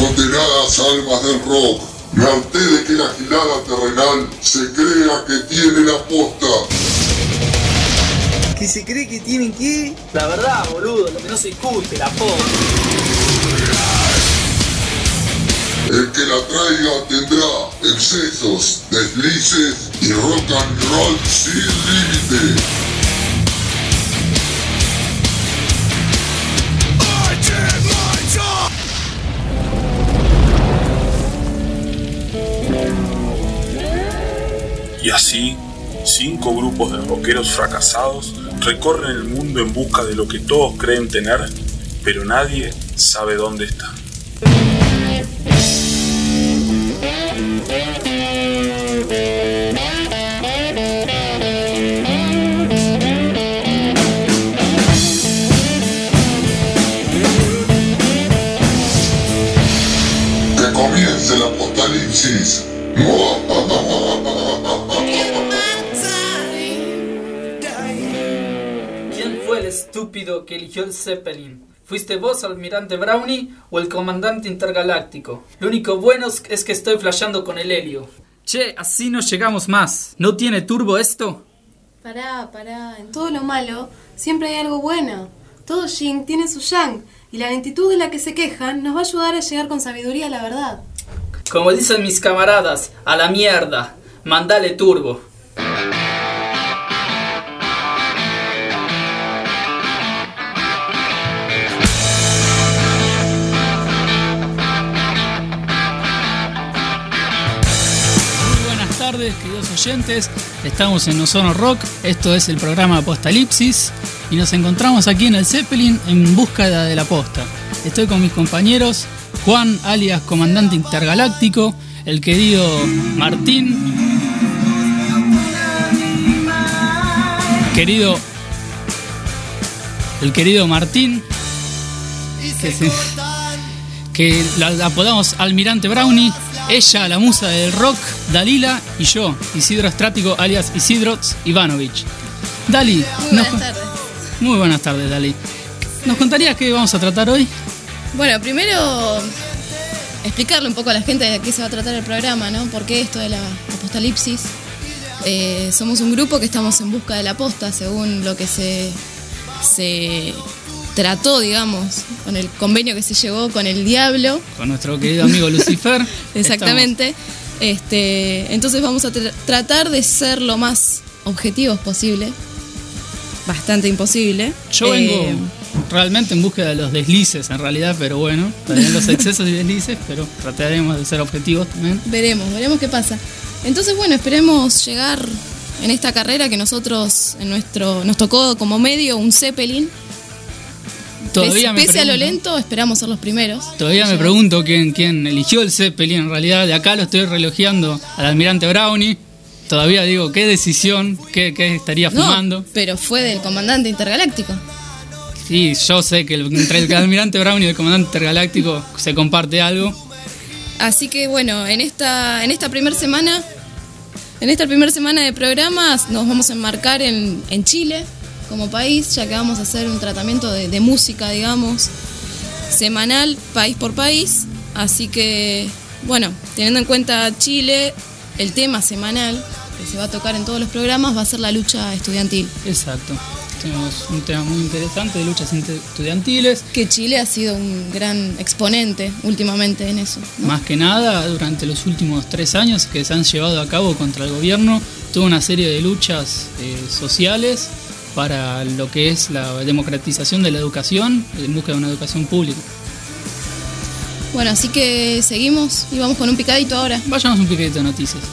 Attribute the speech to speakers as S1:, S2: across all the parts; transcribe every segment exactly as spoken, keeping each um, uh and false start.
S1: Condenadas almas del rock, me harté de que la gilada terrenal se crea que tiene la posta.
S2: ¿Que se cree que tienen qué?
S3: La verdad, boludo, lo que no se discute, la posta.
S1: El que la traiga tendrá excesos, deslices y rock and roll sin límite.
S4: Y así, cinco grupos de rockeros fracasados recorren el mundo en busca de lo que todos creen tener, pero nadie sabe dónde está.
S1: Que comience el apocalipsis.
S3: ¿Quién fue el estúpido que eligió el Zeppelin? ¿Fuiste vos, almirante Brownie, o el comandante intergaláctico? Lo único bueno es que estoy flasheando con el helio. Che, así no llegamos más. ¿No tiene turbo esto?
S5: Pará, pará. En todo lo malo siempre hay algo bueno. Todo yin tiene su yang, y la lentitud de la que se quejan nos va a ayudar a llegar con sabiduría a la verdad.
S3: Como dicen mis camaradas, a la mierda. Mandale turbo.
S6: Buenas tardes, queridos oyentes. Estamos en Ozono Rock. Esto es el programa Apocalipsis y nos encontramos aquí en el Zeppelin en búsqueda de la posta. Estoy con mis compañeros Juan, alias Comandante Intergaláctico, el querido Martín, querido el querido Martín, que, se, que la, la apodamos Almirante Brownie. Ella, la musa del rock, Dalila, y yo, Isidro Estrático, alias Isidro Ivanovich. Dali,
S5: Muy buenas
S6: nos,
S5: tardes.
S6: Muy buenas tardes, Dali. ¿Nos contarías qué vamos a tratar hoy?
S5: Bueno, primero explicarle un poco a la gente de qué se va a tratar el programa, ¿no? ¿Por qué esto de la apocalipsis? Eh, somos un grupo que estamos en busca de la posta, según lo que se, se trató, digamos, con el convenio que se llevó con el diablo.
S6: Con nuestro querido amigo Lucifer.
S5: Exactamente. Este, entonces vamos a tra- tratar de ser lo más objetivos posible. Bastante imposible.
S6: Yo
S5: Eh,
S6: vengo realmente en búsqueda de los deslices, en realidad, pero bueno, también los excesos y deslices, pero trataremos de ser objetivos también.
S5: Veremos, veremos qué pasa. Entonces, bueno, esperemos llegar en esta carrera que nosotros, en nuestro, nos tocó como medio un Zeppelin.
S6: Todavía
S5: pese
S6: me
S5: pese a lo
S6: pregunto-
S5: lento, esperamos ser los primeros.
S6: Todavía me pregunto quién, quién eligió el Zeppelin. En realidad, de acá lo estoy relojeando al almirante Brownie. Todavía digo, ¿qué decisión? ¿Qué, qué estaría
S5: No,
S6: fumando?
S5: pero fue del comandante intergaláctico.
S6: Sí, yo sé que el- entre el almirante Brownie y el comandante intergaláctico se comparte algo.
S5: Así que bueno, en esta, en esta primera semana, en esta primera semana de programas nos vamos a enmarcar en, en Chile como país, ya que vamos a hacer un tratamiento de, de música, digamos, semanal, país por país. Así que, bueno, teniendo en cuenta Chile, el tema semanal que se va a tocar en todos los programas va a ser la lucha estudiantil.
S6: Exacto. Tenemos un tema muy interesante de luchas estudiantiles.
S5: Que Chile ha sido un gran exponente últimamente en eso, ¿no?
S6: Más que nada, durante los últimos tres años que se han llevado a cabo contra el gobierno, tuvo una serie de luchas eh, sociales para lo que es la democratización de la educación, en busca de una educación pública.
S5: Bueno, así que seguimos y vamos con un picadito ahora.
S6: Vayamos un picadito de noticias.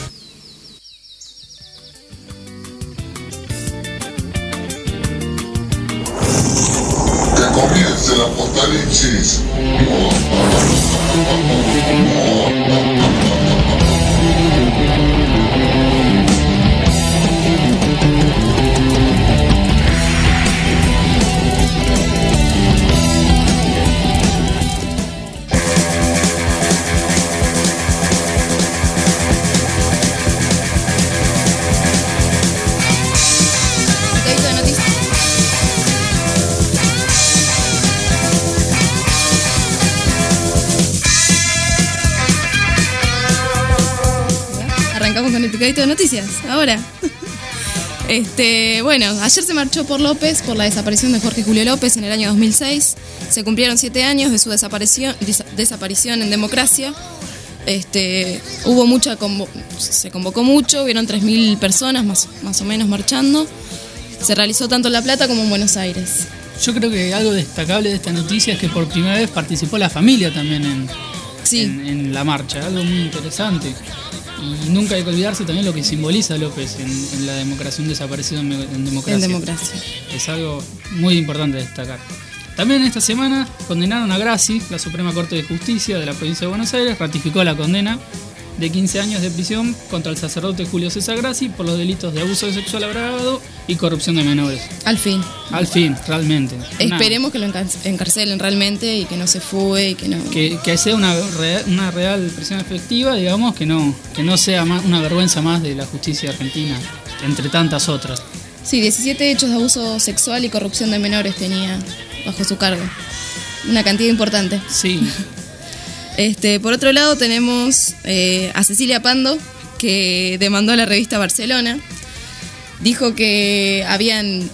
S1: Que comience el apocalipsis.
S5: Picadito de noticias. el picadito de noticias, ahora. Este, bueno, ayer se marchó por López por la desaparición de Jorge Julio López en el año dos mil seis. Se cumplieron siete años de su desaparición, des- desaparición en democracia. Este, hubo mucha convo- se convocó mucho, hubieron tres mil personas más, más o menos marchando. Se realizó tanto en La Plata como en Buenos Aires.
S6: Yo creo que algo destacable de esta noticia es que por primera vez participó la familia también en,
S5: Sí.
S6: en, en la marcha, algo muy interesante. Y nunca hay que olvidarse también lo que simboliza López en, en la democracia, un desaparecido en, en democracia.
S5: En democracia.
S6: Es algo muy importante de destacar. También esta semana condenaron a Grassi, la Suprema Corte de Justicia de la provincia de Buenos Aires, ratificó la condena de quince años de prisión contra el sacerdote Julio César Grassi por los delitos de abuso sexual agravado y corrupción de menores.
S5: Al fin.
S6: Al fin, realmente. Una-
S5: Esperemos que lo encar- encarcelen realmente y que no se fugue y que no...
S6: que, que sea una real, una real prisión efectiva, digamos, que no, que no sea más una vergüenza más de la justicia argentina, entre tantas otras.
S5: Sí, diecisiete hechos de abuso sexual y corrupción de menores tenía bajo su cargo. Una cantidad importante.
S6: Sí,
S5: Este, por otro lado tenemos eh, a Cecilia Pando, que demandó a la revista Barcelona. Dijo que habían...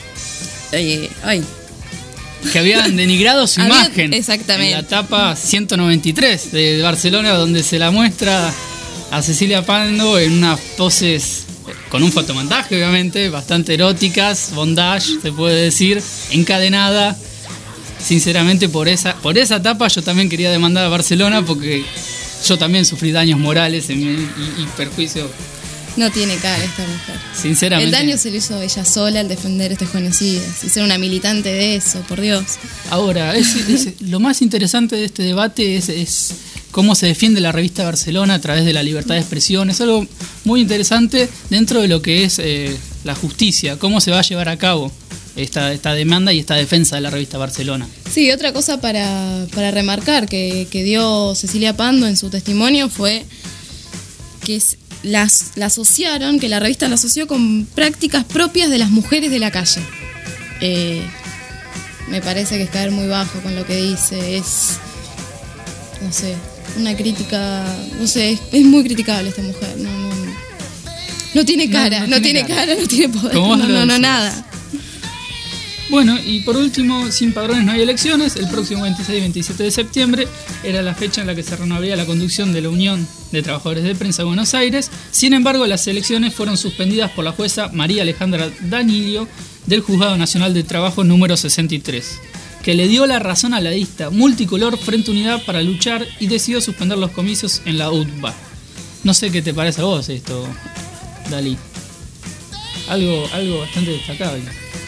S5: eh, ay,
S6: que habían denigrado su
S5: Habían-
S6: imagen.
S5: exactamente.
S6: En la etapa ciento noventa y tres de Barcelona, donde se la muestra a Cecilia Pando en unas poses con un fotomontaje, obviamente, bastante eróticas, bondage, se puede decir, encadenada. Sinceramente, por esa, por esa etapa yo también quería demandar a Barcelona porque yo también sufrí daños morales en mi- y, y perjuicios.
S5: no tiene cara esta mujer.
S6: Sinceramente.
S5: El daño se lo hizo ella sola al defender estos genocidas y ser una militante de eso, por Dios.
S6: Ahora, es, es- lo más interesante de este debate es, es cómo se defiende la revista Barcelona a través de la libertad de expresión. Es algo muy interesante dentro de lo que es eh, la justicia, cómo se va a llevar a cabo esta, esta demanda y esta defensa de la revista Barcelona.
S5: Sí, otra cosa para, para remarcar que, que dio Cecilia Pando en su testimonio fue que es- las, la asociaron, que la revista la asoció con prácticas propias de las mujeres de la calle. Eh, me parece que es caer muy bajo con lo que dice, es, no sé, una crítica, no sé, es, es muy criticable esta mujer, no, no, no tiene
S6: No,
S5: cara,
S6: no
S5: no,
S6: tiene
S5: tiene
S6: cara.
S5: cara, no tiene poder,
S6: Como vos
S5: no,
S6: lo
S5: no, no,
S6: decís.
S5: nada.
S6: Bueno, y por último, sin padrones no hay elecciones. El próximo veintiséis y veintisiete de septiembre era la fecha en la que se renovaría la conducción de la Unión de Trabajadores de Prensa de Buenos Aires. Sin embargo, las elecciones fueron suspendidas por la jueza María Alejandra Danilio del Juzgado Nacional de Trabajo número sesenta y tres, que le dio la razón a la lista multicolor Frente Unidad para luchar y decidió suspender los comicios en la U T B A. No sé qué te parece a vos esto, Dalí. Algo, algo bastante destacable.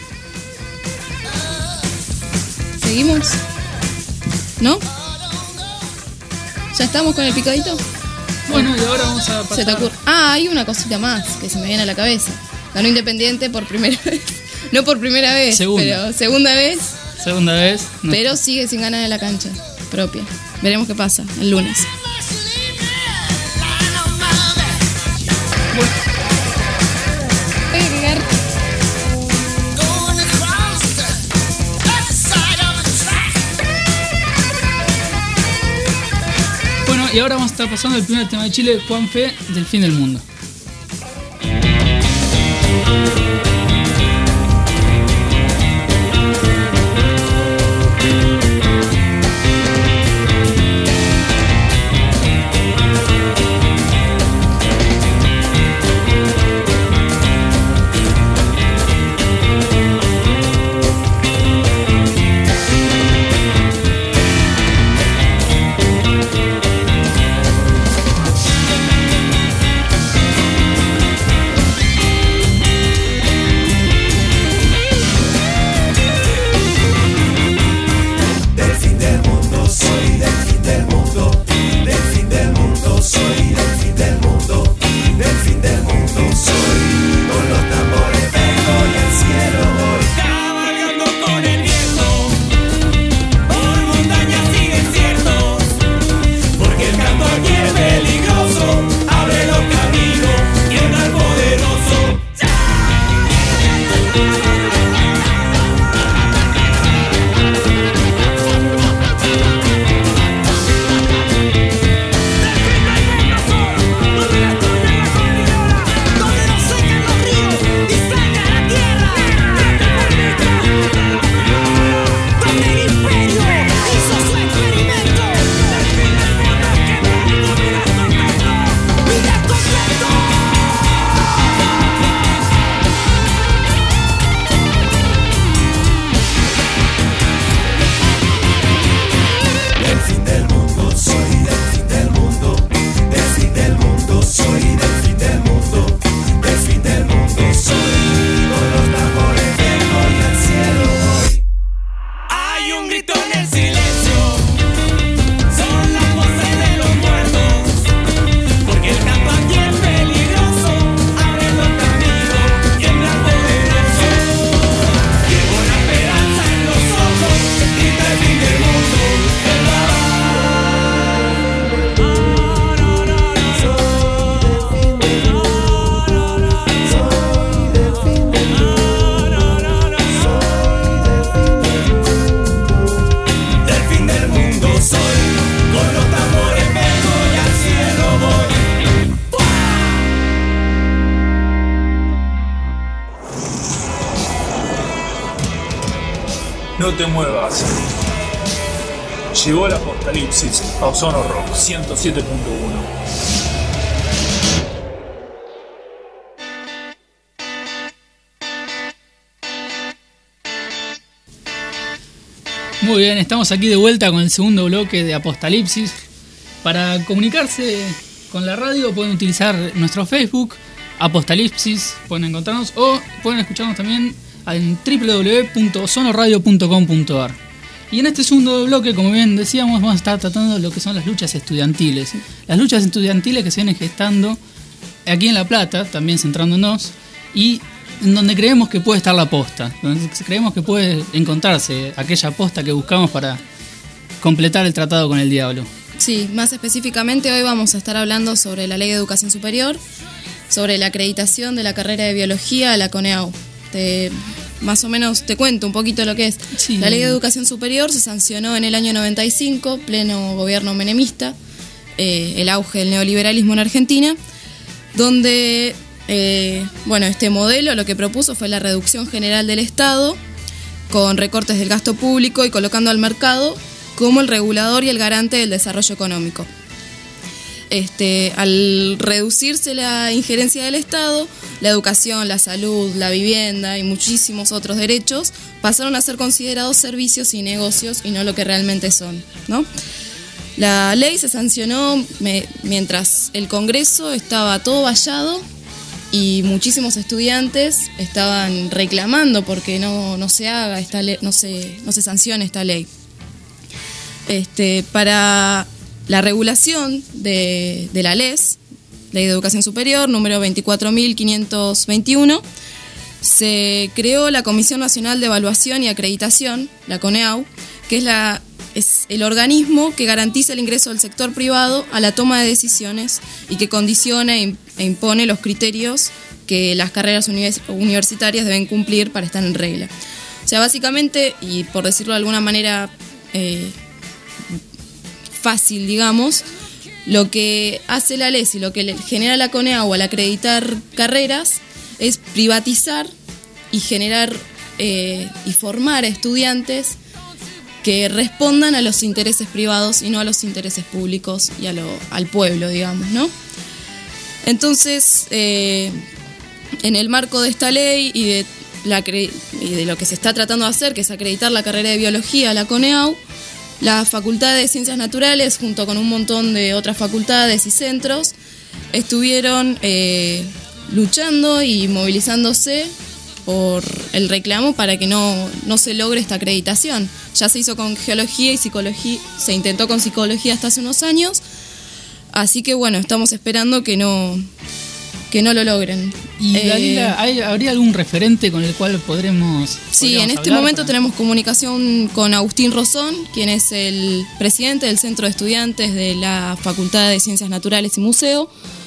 S5: ¿Seguimos? ¿No? ¿Ya estamos con el picadito?
S6: Bueno, y ahora vamos a pasar...
S5: Se te ocurre. Ah, hay una cosita más que se me viene a la cabeza. Ganó Independiente por primera vez. No por primera vez,
S6: Segunda.
S5: pero segunda vez.
S6: Segunda vez. No.
S5: Pero sigue sin ganar en la cancha propia. Veremos qué pasa el lunes. Voy a agregar-
S6: Bueno, y ahora vamos a estar pasando el primer tema de Chile, Juan Fe, del fin del mundo.
S4: No te muevas. Llegó el apocalipsis a Ozono Rock ciento siete punto uno.
S6: Muy bien, estamos aquí de vuelta con el segundo bloque de Apocalipsis. Para comunicarse con la radio pueden utilizar nuestro Facebook, Apocalipsis, pueden encontrarnos, o pueden escucharnos también en doble u doble u doble u punto ozonoradio punto com punto a r. Y en este segundo bloque, como bien decíamos, vamos a estar tratando lo que son las luchas estudiantiles. Las luchas estudiantiles que se vienen gestando aquí en La Plata, también centrándonos, y en donde creemos que puede estar la posta, donde creemos que puede encontrarse aquella posta que buscamos para completar el tratado con el diablo.
S5: Sí, más específicamente hoy vamos a estar hablando sobre la Ley de Educación Superior, sobre la acreditación de la carrera de Biología a la CONEAU. Te, más o menos te cuento un poquito lo que es. Sí. La Ley de Educación Superior se sancionó en el año noventa y cinco, pleno gobierno menemista, eh, el auge del neoliberalismo en Argentina, donde... Eh, bueno, este modelo lo que propuso fue la reducción general del Estado, con recortes del gasto público y colocando al mercado como el regulador y el garante del desarrollo económico. Este, al reducirse la injerencia del Estado, la educación, la salud, la vivienda y muchísimos otros derechos pasaron a ser considerados servicios y negocios y no lo que realmente son, ¿no? La ley se sancionó me, mientras el Congreso estaba todo vallado y muchísimos estudiantes estaban reclamando porque no, no se haga esta ley, no se, no se sancione esta ley. Este, para la regulación de, de la L E S, Ley de Educación Superior, número veinticuatro mil quinientos veintiuno, se creó la Comisión Nacional de Evaluación y Acreditación, la CONEAU, que es, la, es el organismo que garantiza el ingreso del sector privado a la toma de decisiones y que condiciona e impone los criterios que las carreras univers- universitarias deben cumplir para estar en regla. O sea, básicamente, y por decirlo de alguna manera eh, fácil, digamos, lo que hace la L E S y lo que genera la CONEAU al acreditar carreras es privatizar y generar eh, y formar a estudiantes que respondan a los intereses privados y no a los intereses públicos y a lo, al pueblo, digamos, ¿no? Entonces, eh, en el marco de esta ley y de, la, y de lo que se está tratando de hacer, que es acreditar la carrera de Biología a la CONEAU, la Facultad de Ciencias Naturales, junto con un montón de otras facultades y centros, estuvieron eh, luchando y movilizándose por el reclamo para que no, no se logre esta acreditación. Ya se hizo con Geología y Psicología, se intentó con Psicología hasta hace unos años, así que bueno, estamos esperando que no, que no lo logren.
S6: Y
S5: eh,
S6: Dalila, ¿hay, ¿habría algún referente con el cual podremos
S5: Sí, en este momento para... tenemos comunicación con Agustín Rosón, quien es el presidente del Centro de Estudiantes de la Facultad de Ciencias Naturales y Museo,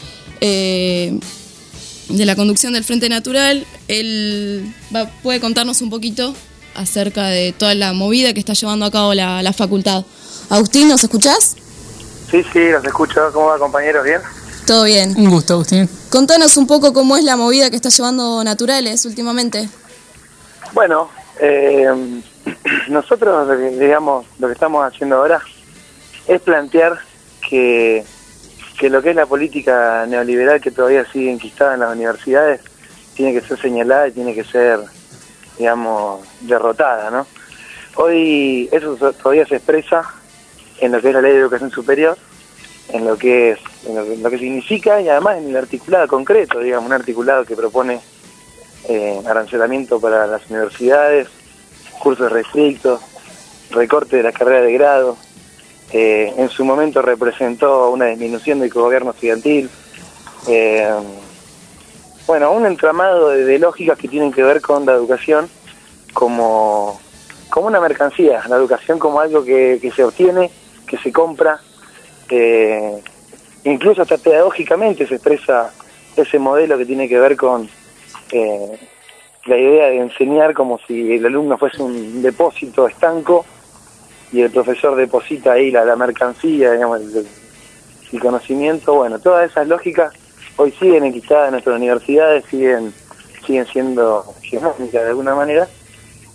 S5: eh, de la conducción del Frente Natural. Él va, puede contarnos un poquito acerca de toda la movida que está llevando a cabo la, la facultad. Agustín, ¿nos escuchás?
S7: Sí, sí, los escucho. ¿Cómo va, compañeros? ¿Bien?
S5: Todo bien.
S6: Un gusto, Agustín.
S5: Contanos un poco cómo es la movida que está llevando Naturales últimamente.
S7: Bueno, eh, nosotros, digamos, lo que estamos haciendo ahora es plantear que, que lo que es la política neoliberal que todavía sigue enquistada en las universidades tiene que ser señalada y tiene que ser, digamos, derrotada, ¿no? Hoy eso todavía se expresa en lo que es la Ley de Educación Superior, en lo que es en lo que, lo que significa y además en el articulado concreto, digamos, un articulado que propone eh, arancelamiento para las universidades, cursos restrictos, recorte de la carrera de grado, eh, en su momento representó una disminución del gobierno estudiantil, eh, bueno, un entramado de, de lógicas que tienen que ver con la educación como, como una mercancía, la educación como algo que, que se obtiene, que se compra. Eh, incluso hasta pedagógicamente se expresa ese modelo que tiene que ver con eh, la idea de enseñar como si el alumno fuese un depósito estanco y el profesor deposita ahí la, la mercancía, digamos, el, el conocimiento. Bueno, todas esas lógicas hoy siguen enquistadas en nuestras universidades, siguen siguen siendo hegemónicas de alguna manera,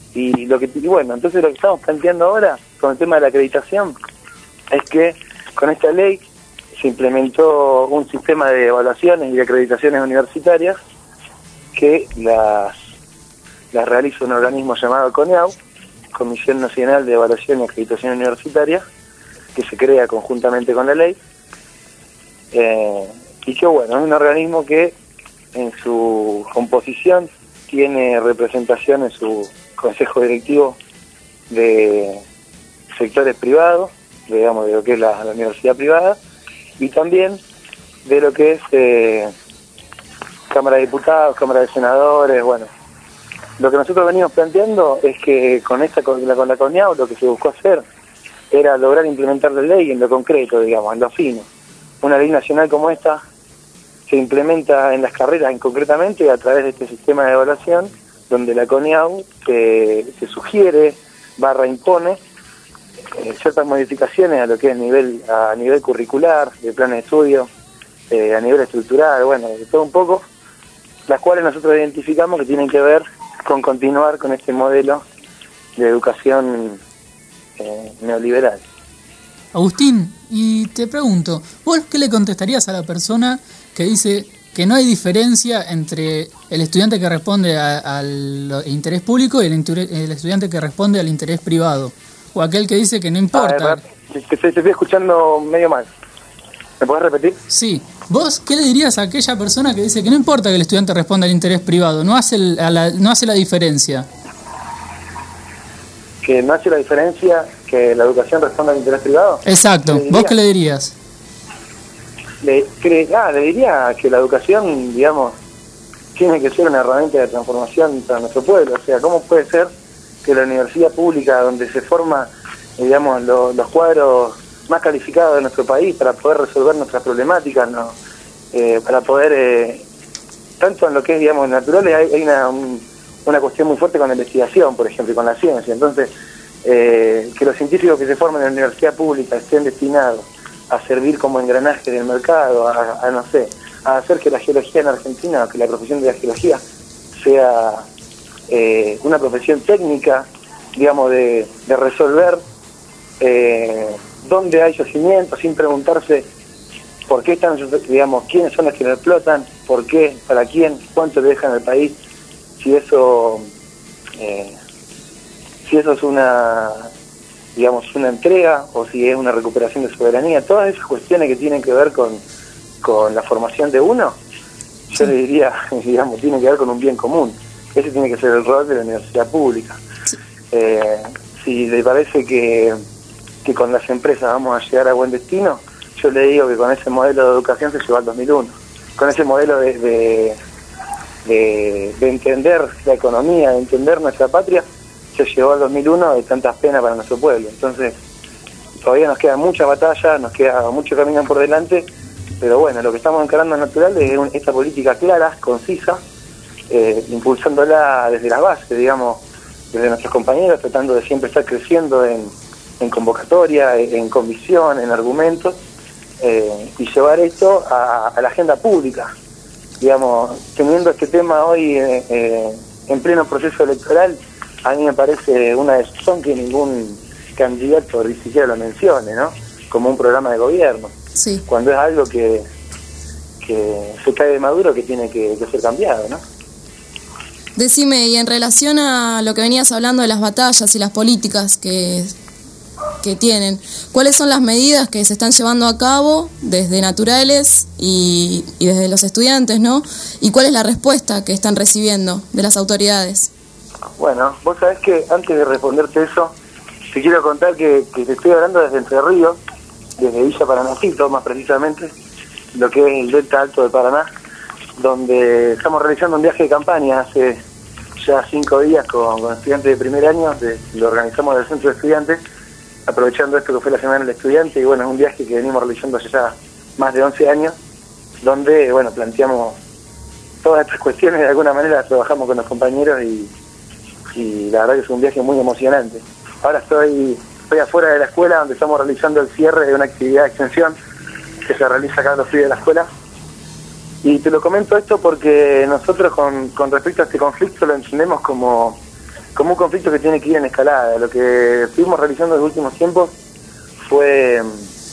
S7: Y lo que y bueno, entonces lo que estamos planteando ahora con el tema de la acreditación es que con esta ley se implementó un sistema de evaluaciones y de acreditaciones universitarias que las, las realiza un organismo llamado CONEAU, Comisión Nacional de Evaluación y Acreditación Universitaria, que se crea conjuntamente con la ley, eh, y que bueno, es un organismo que en su composición tiene representación en su consejo directivo de sectores privados, digamos, de lo que es la, la universidad privada, y también de lo que es eh, Cámara de Diputados, Cámara de Senadores. Bueno, lo que nosotros venimos planteando es que con esta con la, con la CONEAU lo que se buscó hacer era lograr implementar la ley en lo concreto, digamos, en lo fino. Una ley nacional como esta se implementa en las carreras, en concretamente a través de este sistema de evaluación, donde la CONEAU se, se sugiere, barra impone, eh, ciertas modificaciones a lo que es nivel a nivel curricular, de planes de estudio, eh, a nivel estructural, bueno, de todo un poco, las cuales nosotros identificamos que tienen que ver con continuar con este modelo de educación eh, neoliberal.
S6: Agustín, y te pregunto, ¿vos qué le contestarías a la persona que dice que no hay diferencia entre el estudiante que responde a, al interés público y el, el estudiante que responde al interés privado? O aquel que dice que no importa.
S7: Ah, te, te, te estoy escuchando medio mal. ¿Me podés repetir?
S6: Sí. ¿Vos qué le dirías a aquella persona que dice que no importa que el estudiante responda al interés privado, no hace, el, a la, no hace la diferencia?
S7: ¿Que no hace la diferencia que la educación responda al interés privado?
S6: Exacto. ¿Vos qué le dirías?
S7: Le, que, ah, le diría que la educación, digamos, tiene que ser una herramienta de transformación para nuestro pueblo. O sea, ¿cómo puede ser que la universidad pública, donde se forma, digamos, lo, los cuadros más calificados de nuestro país para poder resolver nuestras problemáticas, ¿no? eh, para poder, eh, tanto en lo que es, digamos, naturales, hay, hay una, un, una cuestión muy fuerte con la investigación, por ejemplo, y con la ciencia. Entonces, eh, que los científicos que se forman en la universidad pública estén destinados a servir como engranaje del mercado, a, a no sé, a hacer que la geología en Argentina, que la profesión de la geología sea eh, una profesión técnica, digamos, de, de resolver eh, dónde hay yacimientos, sin preguntarse por qué están, digamos, quiénes son los que lo explotan, por qué, para quién, cuánto le dejan al país, si eso, eh, si eso es una, digamos, una entrega o si es una recuperación de soberanía. Todas esas cuestiones que tienen que ver con, con la formación de uno, yo le diría, digamos, tienen que ver con un bien común. Ese tiene que ser el rol de la universidad pública. Eh, si le parece que, que con las empresas vamos a llegar a buen destino, yo le digo que con ese modelo de educación se llevó al dos mil uno. Con ese modelo de, de, de, de entender la economía, de entender nuestra patria, se llevó al dos mil uno de tantas penas para nuestro pueblo. Entonces, todavía nos queda mucha batalla, nos queda mucho camino por delante, pero bueno, lo que estamos encarando en Natural es un, esta política clara, concisa, eh, impulsándola desde la base, digamos, desde nuestros compañeros, tratando de siempre estar creciendo en, en convocatoria, en, en convicción, en argumentos, eh, y llevar esto a, a la agenda pública. Digamos, teniendo este tema hoy eh, eh, en pleno proceso electoral, a mí me parece una decisión que ningún candidato ni siquiera lo mencione, ¿no? Como un programa de gobierno.
S5: Sí.
S7: Cuando es algo que, que se cae de maduro, que tiene que, que ser cambiado, ¿no?
S5: Decime, y en relación a lo que venías hablando de las batallas y las políticas que, que tienen, ¿cuáles son las medidas que se están llevando a cabo desde Naturales y, y desde los estudiantes, ¿no? ¿Y cuál es la respuesta que están recibiendo de las autoridades?
S7: Bueno, vos sabés que antes de responderte eso, te quiero contar que, que te estoy hablando desde Entre Ríos, desde Villa Paranacito más precisamente, lo que es el Delta Alto de Paraná, donde estamos realizando un viaje de campaña hace ya cinco días con, con estudiantes de primer año, de, lo organizamos del Centro de Estudiantes, aprovechando esto que fue la Semana del Estudiante, y bueno, es un viaje que venimos realizando hace ya más de once años, donde, bueno, planteamos todas estas cuestiones, de alguna manera trabajamos con los compañeros y, y la verdad que es un viaje muy emocionante. Ahora estoy, estoy afuera de la escuela, donde estamos realizando el cierre de una actividad de extensión que se realiza acá en los pibes de la escuela. Y te lo comento esto porque nosotros con, con respecto a este conflicto lo entendemos como, como un conflicto que tiene que ir en escalada. Lo que estuvimos realizando en los últimos tiempos fue,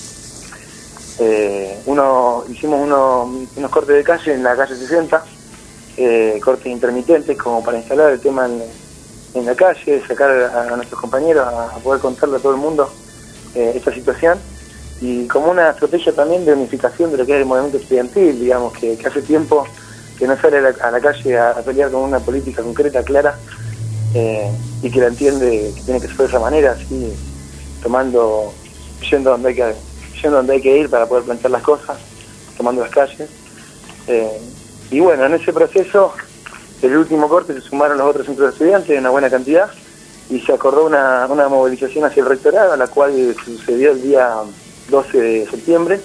S7: eh, uno hicimos uno, unos cortes de calle en la calle sesenta, eh, cortes intermitentes como para instalar el tema en, en la calle, sacar a, a nuestros compañeros a, a poder contarle a todo el mundo eh, esta situación, y como una estrategia también de unificación de lo que es el movimiento estudiantil, digamos, que, que hace tiempo que no sale a la, a la calle a, a pelear con una política concreta, clara, eh, y que la entiende que tiene que ser de esa manera, así, tomando, yendo donde hay que, yendo donde hay que ir para poder plantear las cosas, tomando las calles. Eh, y bueno, en ese proceso, el último corte se sumaron los otros centros de estudiantes, una buena cantidad, y se acordó una, una movilización hacia el rectorado, la cual sucedió el día doce de septiembre,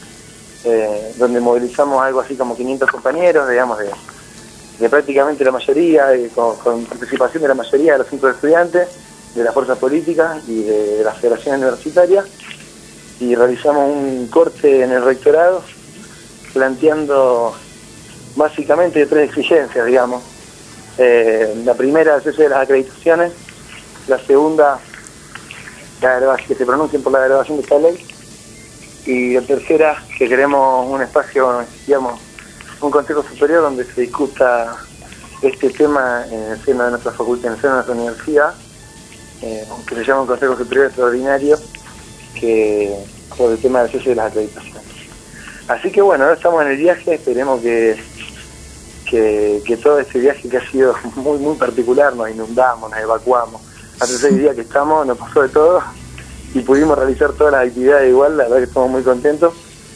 S7: eh, donde movilizamos algo así como quinientos compañeros, digamos, de, de prácticamente la mayoría, de, con, con participación de la mayoría de los centros de estudiantes, de las fuerzas políticas y de, de las federaciones universitarias, y realizamos un corte en el rectorado planteando básicamente tres exigencias, digamos. Eh, la primera, el cese de las acreditaciones; la segunda, la que se pronuncien por la derogación de esta ley; y la tercera, que queremos un espacio, digamos, un consejo superior donde se discuta este tema en el seno de nuestra facultad, en el seno de nuestra universidad, eh, que se llama un consejo superior extraordinario, que por el tema del cese de las acreditaciones. Así que bueno, ahora estamos en el viaje, esperemos que, que, que todo este viaje, que ha sido muy muy particular, nos inundamos, nos evacuamos. Hace seis días que estamos, nos pasó de todo, y pudimos realizar todas las actividades igual, la verdad que estamos muy contentos,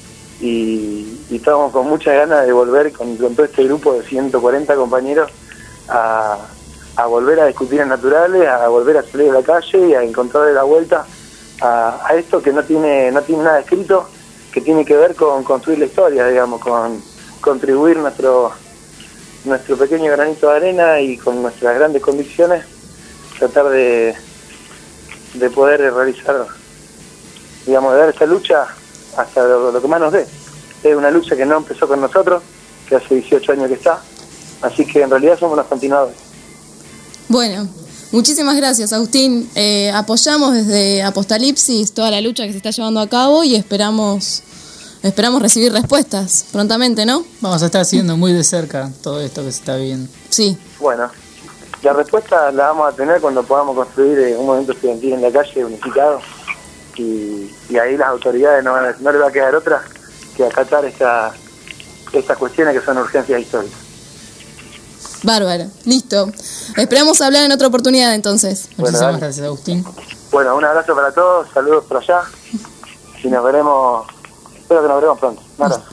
S7: y, y estamos con muchas ganas de volver con, con todo este grupo de ciento cuarenta compañeros a, a volver a discutir en naturales, a volver a salir de la calle y a encontrarle la vuelta a, a esto que no tiene no tiene nada escrito, que tiene que ver con construir la historia, digamos, con contribuir nuestro nuestro pequeño granito de arena y con nuestras grandes convicciones, tratar de de poder realizar, digamos, de dar esta lucha hasta lo, lo que más nos dé. Es una lucha que no empezó con nosotros, que hace dieciocho años que está, así que en realidad somos los continuadores.
S5: Bueno, muchísimas gracias, Agustín. Eh, apoyamos desde Apostalipsis toda la lucha que se está llevando a cabo y esperamos esperamos recibir respuestas prontamente, ¿no?
S6: Vamos a estar siguiendo muy de cerca todo esto que se está viendo.
S5: Sí.
S7: Bueno, la respuesta la vamos a tener cuando podamos construir eh, un movimiento estudiantil en la calle unificado, y, y ahí las autoridades no, van a, no les va a quedar otra que acatar esta, estas cuestiones que son urgencias históricas.
S5: Bárbaro, listo. Esperamos hablar en otra oportunidad entonces.
S7: Bueno,
S6: Muchísimas
S7: dale.
S6: gracias, Agustín.
S7: Bueno, un abrazo para todos, saludos por allá, y nos veremos, espero que nos veremos pronto. Un abrazo.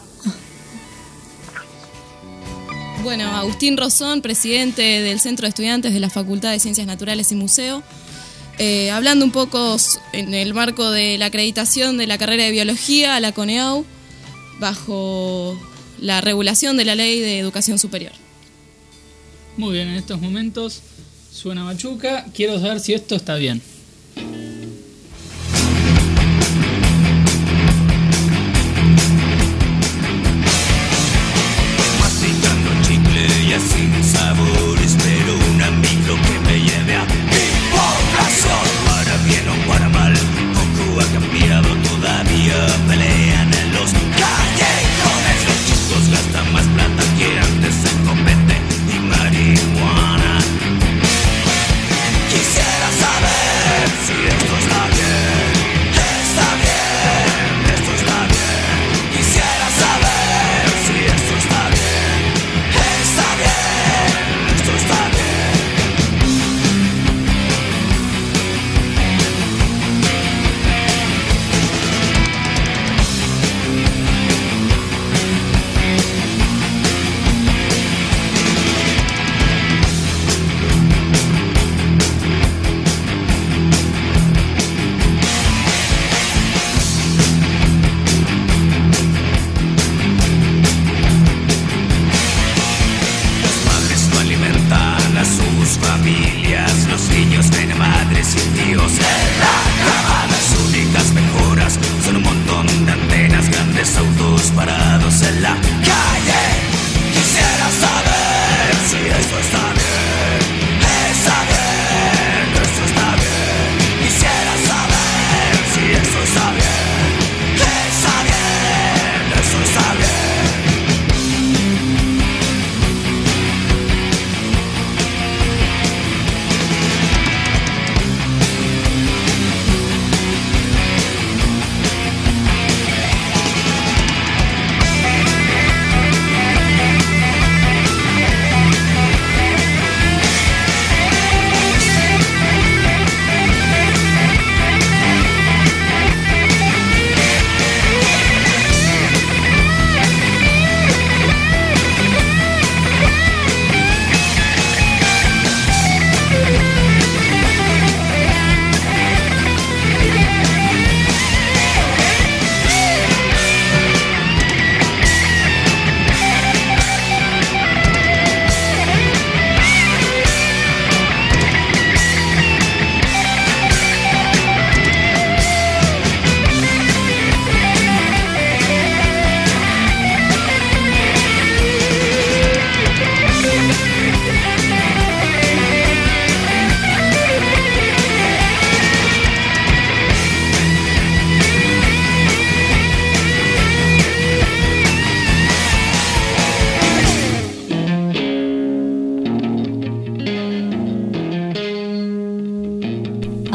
S5: Bueno, Agustín Rosón, presidente del Centro de Estudiantes de la Facultad de Ciencias Naturales y Museo, eh, hablando un poco en el marco de la acreditación de la carrera de Biología a la CONEAU bajo la regulación de la Ley de Educación Superior.
S6: Muy bien, en estos momentos suena Machuca. Quiero saber si esto está bien.
S8: Sin sabores, pero una micro que me lleve a mi población. Para bien o para mal, poco ha cambiado todavía. Pelean en los callejones. Los chicos gastan más plata que antes en copete y marihuana. Quisiera saber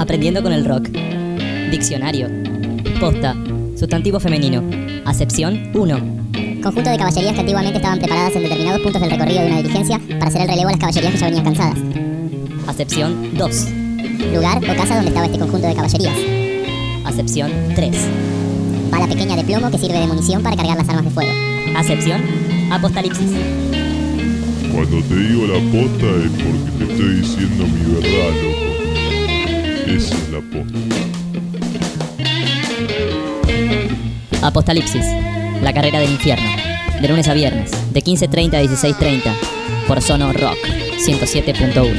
S9: Aprendiendo con el rock. Diccionario. Posta. Sustantivo femenino. Acepción uno.
S10: Conjunto de caballerías que antiguamente estaban preparadas en determinados puntos del recorrido de una diligencia para hacer el relevo a las caballerías que ya venían cansadas.
S9: Acepción dos.
S10: Lugar o casa donde estaba este conjunto de caballerías.
S9: Acepción tres.
S10: Bala pequeña de plomo que sirve de munición para cargar las armas de fuego.
S9: Acepción Apocalipsis.
S1: Cuando te digo la posta es porque te estoy diciendo mi verdad, loco. Esa es la posta.
S9: Apocalipsis. La carrera del infierno. De lunes a viernes, de quince treinta a dieciséis treinta. Por Sono Rock ciento siete punto uno.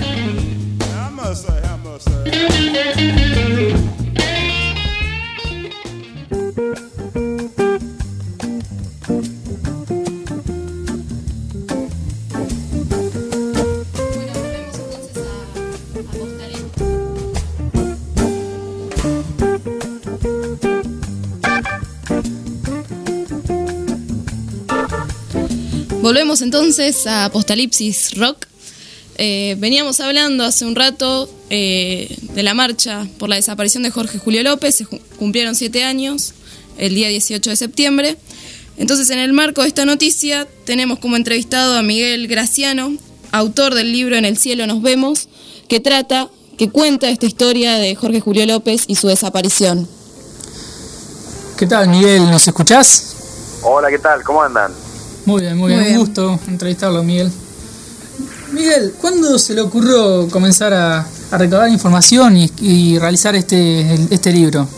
S5: Volvemos entonces a Apocalipsis Rock. Eh, veníamos hablando hace un rato eh, de la marcha por la desaparición de Jorge Julio López. Se cumplieron siete años, el día dieciocho de septiembre. Entonces, en el marco de esta noticia, tenemos como entrevistado a Miguel Graciano, autor del libro En el cielo nos vemos, que trata, que cuenta esta historia de Jorge Julio López y su desaparición.
S6: ¿Qué tal, Miguel? ¿Nos escuchás?
S7: Hola, ¿qué tal? ¿Cómo andan?
S6: Muy bien, muy bien.
S5: Muy bien.
S6: Un gusto entrevistarlo, Miguel. Miguel, ¿cuándo se le ocurrió comenzar a, a recabar información y, y realizar este, este libro?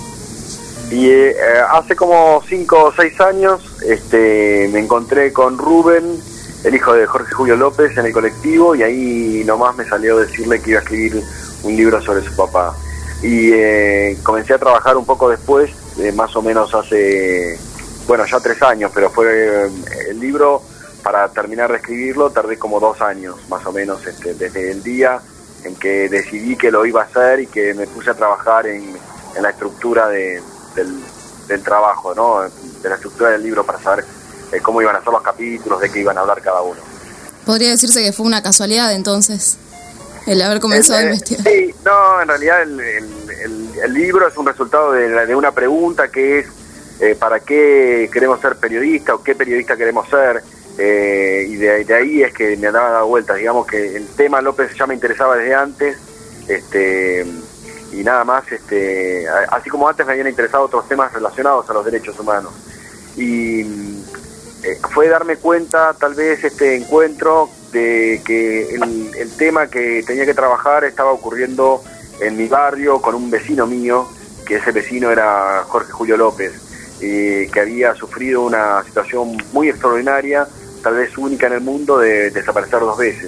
S7: Y eh, hace como cinco o seis años este, me encontré con Rubén, el hijo de Jorge Julio López, en el colectivo, y ahí nomás me salió decirle que iba a escribir un libro sobre su papá. Y eh, comencé a trabajar un poco después, eh, más o menos hace... Bueno, ya tres años, pero fue el libro, para terminar de escribirlo, tardé como dos años, más o menos, este, desde el día en que decidí que lo iba a hacer y que me puse a trabajar en, en la estructura de, del, del trabajo, ¿no? De la estructura del libro, para saber eh, cómo iban a ser los capítulos, de qué iban a hablar cada uno.
S5: Podría decirse que fue una casualidad entonces, el haber comenzado
S7: el,
S5: a investigar.
S7: Sí, no, en realidad el, el, el, el libro es un resultado de, de una pregunta que es Eh, para qué queremos ser periodistas o qué periodista queremos ser, eh, y de, de ahí es que me andaba dando vueltas. Digamos que el tema López ya me interesaba desde antes, este, y nada más, este, así como antes me habían interesado otros temas relacionados a los derechos humanos. Y eh, fue darme cuenta, tal vez, este encuentro, de que el, el tema que tenía que trabajar estaba ocurriendo en mi barrio con un vecino mío, que ese vecino era Jorge Julio López. Eh, que había sufrido una situación muy extraordinaria, tal vez única en el mundo, de desaparecer dos veces.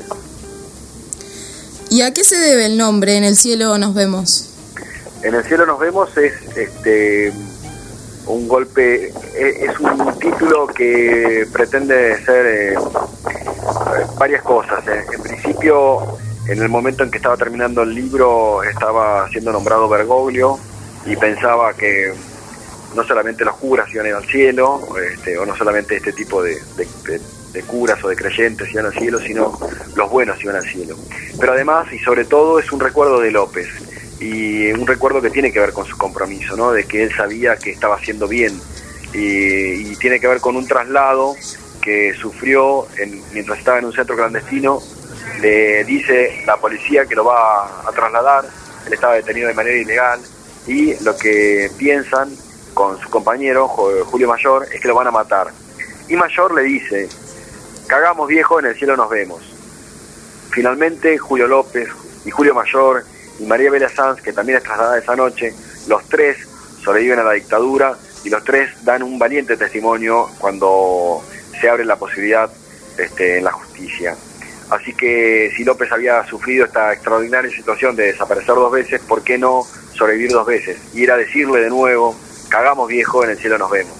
S5: ¿Y a qué se debe el nombre En el cielo nos vemos?
S7: En el cielo nos vemos es este un golpe, es, es un título que pretende ser eh, varias cosas. En, en principio, en el momento en que estaba terminando el libro, estaba siendo nombrado Bergoglio y pensaba que no solamente los curas iban a ir al cielo, este, o no solamente este tipo de, de, de, de curas o de creyentes iban al cielo, sino los buenos iban al cielo. Pero además, y sobre todo, es un recuerdo de López, y un recuerdo que tiene que ver con su compromiso, ¿no? De que él sabía que estaba haciendo bien, y, y tiene que ver con un traslado que sufrió en, mientras estaba en un centro clandestino. Le dice la policía que lo va a trasladar, él estaba detenido de manera ilegal, y lo que piensan con su compañero Julio Mayor es que lo van a matar. Y Mayor le dice: cagamos, viejo, en el cielo nos vemos. Finalmente Julio López y Julio Mayor y María Vela Sanz, que también es trasladada esa noche, los tres sobreviven a la dictadura, y los tres dan un valiente testimonio cuando se abre la posibilidad este, en la justicia. Así que si López había sufrido esta extraordinaria situación de desaparecer dos veces, ¿por qué no sobrevivir dos veces? Ir a decirle de nuevo: cagamos, viejo, en el cielo nos vemos.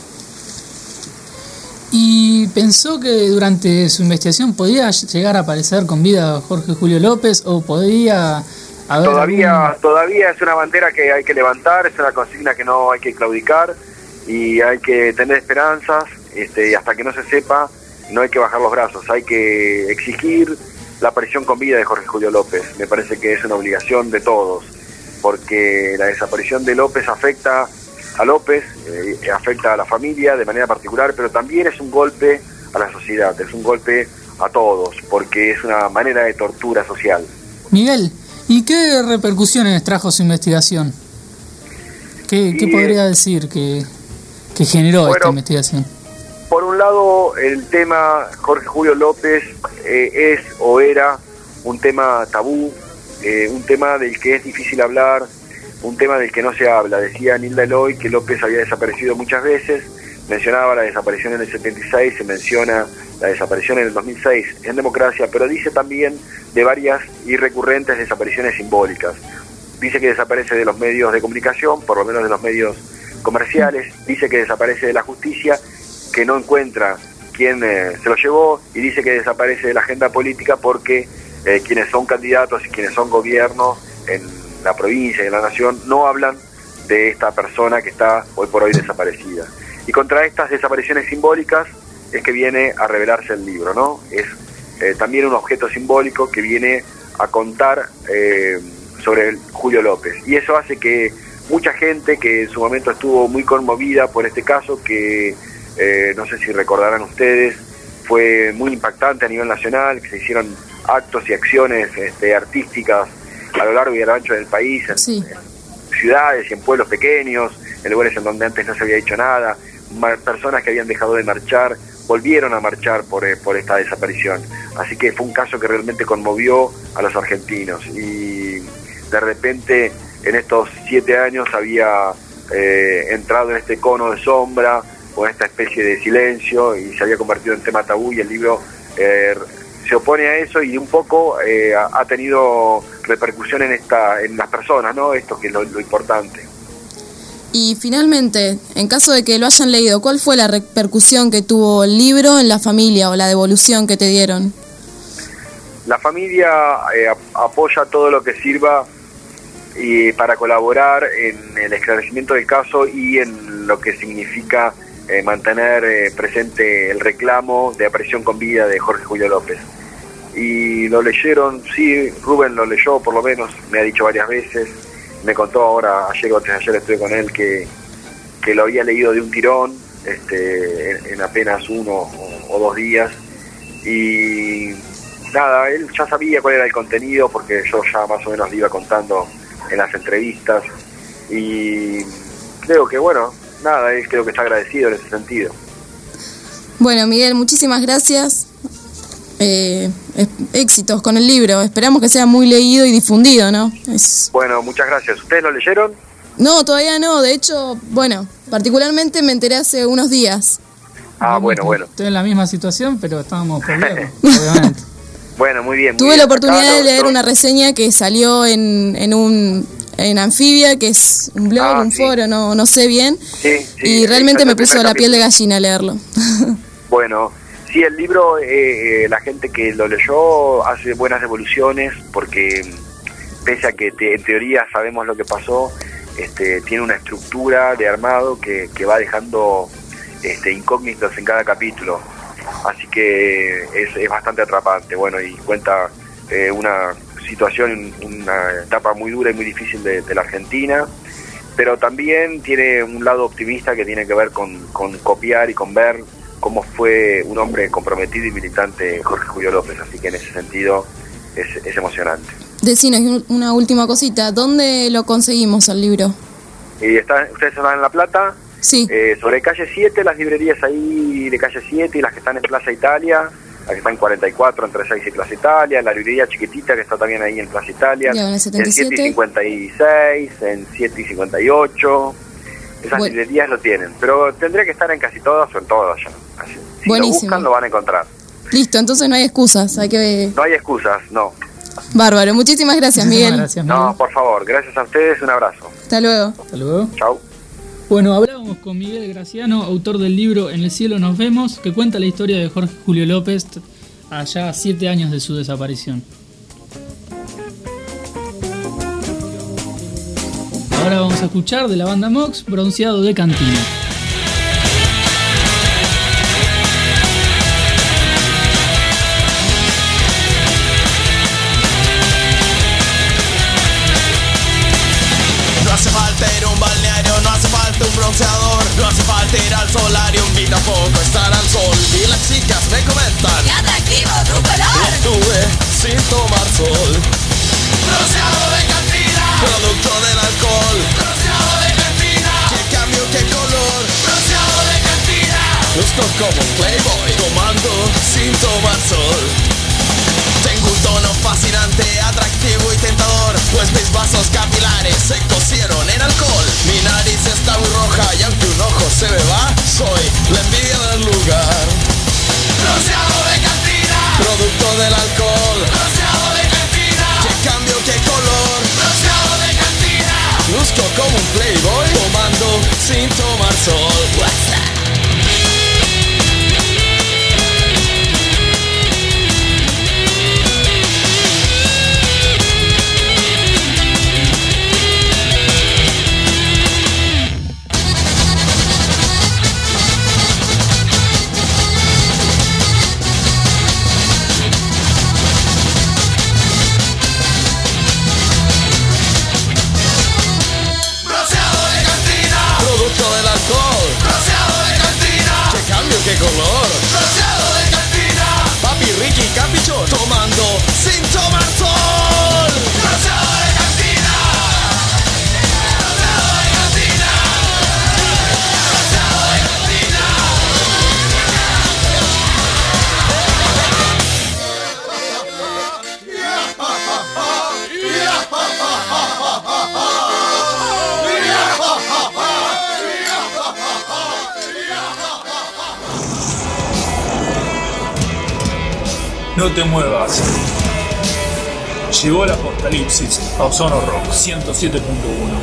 S6: ¿Y pensó que durante su investigación podía llegar a aparecer con vida Jorge Julio López, o podría haber
S7: Todavía,
S6: algún...
S7: todavía es una bandera que hay que levantar, es una consigna que no hay que claudicar, y hay que tener esperanzas, este, y hasta que no se sepa, no hay que bajar los brazos, hay que exigir la aparición con vida de Jorge Julio López. Me parece que es una obligación de todos,
S11: porque la desaparición de López afecta a López, eh, afecta a la familia de manera particular, pero también es un golpe a la sociedad, es un golpe a todos, porque es una manera de tortura social.
S6: Miguel, ¿y qué repercusiones trajo su investigación? ¿Qué,
S11: Y,
S6: ¿qué podría decir que, que generó
S11: bueno,
S6: esta investigación?
S11: Por un lado, el tema Jorge Julio López eh, es o era un tema tabú, eh, un tema del que es difícil hablar, un tema del que no se habla. Decía Nilda Eloy que López había desaparecido muchas veces, mencionaba la desaparición en el setenta y seis, se menciona la desaparición en el dos mil seis en Democracia, pero dice también de varias y recurrentes desapariciones simbólicas. Dice que desaparece de los medios de comunicación, por lo menos de los medios comerciales, dice que desaparece de la justicia, que no encuentra quién eh, se lo llevó, y dice que desaparece de la agenda política porque eh, quienes son candidatos y quienes son gobierno en la provincia y en la nación no hablan de esta persona que está hoy por hoy desaparecida. Y contra estas desapariciones simbólicas es que viene a revelarse el libro, ¿no? Es eh, también un objeto simbólico que viene a contar eh, sobre el Julio López. Y eso hace que mucha gente que en su momento estuvo muy conmovida por este caso, que eh, no sé si recordarán ustedes, fue muy impactante a nivel nacional, que se hicieron actos y acciones este, artísticas a lo largo y a lo ancho del país, en,
S5: Sí.
S11: en ciudades y en pueblos pequeños, en lugares en donde antes no se había hecho nada. Ma- personas que habían dejado de marchar volvieron a marchar por, eh, por esta desaparición. Así que fue un caso que realmente conmovió a los argentinos, y de repente en estos siete años había eh, entrado en este cono de sombra o en esta especie de silencio, y se había convertido en tema tabú, y el libro eh, se opone a eso, y un poco eh, ha, ha tenido repercusión en esta en las personas, ¿no? Esto que es lo, lo importante.
S5: Y finalmente, en caso de que lo hayan leído, ¿cuál fue la repercusión que tuvo el libro en la familia o la devolución que te dieron?
S11: La familia eh, ap- apoya todo lo que sirva y para colaborar en el esclarecimiento del caso y en lo que significa eh, mantener eh, presente el reclamo de aparición con vida de Jorge Julio López. Y lo leyeron, sí, Rubén lo leyó por lo menos, me ha dicho varias veces, me contó ahora, ayer o antes de ayer estuve con él, que, que lo había leído de un tirón, este, en, en apenas uno o, o dos días, y nada, él ya sabía cuál era el contenido porque yo ya más o menos le iba contando en las entrevistas, y creo que bueno, nada, él creo que está agradecido en ese sentido.
S5: Bueno, Miguel, muchísimas gracias. Eh, es- éxitos con el libro. Esperamos que sea muy leído y difundido, ¿no? Es...
S11: Bueno, muchas gracias. ¿Ustedes lo leyeron?
S5: No, todavía no. De hecho, bueno, particularmente me enteré hace unos días.
S11: Ah, bueno, bueno.
S6: Estoy en la misma situación, pero estábamos por lejos, obviamente.
S11: Bueno, muy bien. Muy
S5: Tuve
S11: bien.
S5: la oportunidad
S11: Acá
S5: de
S11: no-
S5: leer
S11: no-
S5: una reseña que salió en, en un en Anfibia, que es un blog,
S11: Ah,
S5: un
S11: sí.
S5: foro, no no sé bien.
S11: Sí, sí,
S5: y realmente
S11: ese
S5: me
S11: es el
S5: puso
S11: primer
S5: la piel de
S11: capítulo.
S5: gallina leerlo.
S11: Bueno, sí, el libro, eh, eh, la gente que lo leyó hace buenas devoluciones porque mm, pese a que te- en teoría sabemos lo que pasó, este, tiene una estructura de armado que, que va dejando este, incógnitos en cada capítulo. Así que es, es bastante atrapante. Bueno, y cuenta eh, una situación, una etapa muy dura y muy difícil de, de la Argentina, pero también tiene un lado optimista que tiene que ver con, con copiar y con ver cómo fue un hombre comprometido y militante Jorge Julio López, así que en ese sentido es, es emocionante.
S5: Decinos una última cosita, ¿dónde lo conseguimos el libro?
S11: Y está, ustedes están en La Plata,
S5: Sí.
S11: eh, sobre calle siete, las librerías ahí de calle siete y las que están en Plaza Italia, la que está en cuarenta y cuatro entre seis y Plaza Italia, la librería chiquitita que está también ahí en Plaza Italia,
S5: Ya, en el setenta y
S11: en siete y
S5: siete.
S11: cincuenta y seis, en siete y cincuenta y ocho, esas
S5: Bueno.
S11: librerías lo tienen, pero tendría que estar en casi todas o en todas ya. Así, si
S5: Buenísimo.
S11: lo buscan lo van a encontrar.
S5: Listo, entonces no hay excusas, hay que...
S11: No hay excusas, no.
S5: Bárbaro, muchísimas gracias,
S6: Muchísimas
S5: Miguel.
S6: gracias, Miguel.
S11: No, por favor, gracias a ustedes, un abrazo.
S5: Hasta luego.
S6: Hasta luego.
S11: Chau.
S6: Bueno, hablábamos con Miguel Graciano, autor del libro En el cielo nos vemos, que cuenta la historia de Jorge Julio López allá a siete años de su desaparición. Ahora vamos a escuchar de la banda Mox, Bronceado de Cantina.
S12: tira al solarium y tampoco estar al sol. Y las chicas me comentan: ¡qué atractivo tu color! Lo tuve sin tomar sol. Rociado de cantina, producto del alcohol. Rociado de cantina, qué cambio, qué color. Rociado de cantina, luzco como un playboy, tomando sin tomar sol. Tengo un tono fascinante, atractivo y tentador, pues mis vasos capilares se cocieron en alcohol. Mi nariz está muy roja y aunque un ojo se me va, soy la envidia del lugar. Rociado de cantina, producto del alcohol. Rociado de cantina, qué cambio, qué color. Rociado de cantina, luzco como un playboy, tomando sin tomar sol. What's that? ¡Qué color! ¡Rociado de cantina! Papi, Ricky, Capichón, tomando sin tomar sol. ¡Rociado de cantina! ¡Rociado de cantina! ¡Rociado de cantina!
S4: No te muevas. Llegó el apocalipsis a Ozono Rock ciento siete punto uno.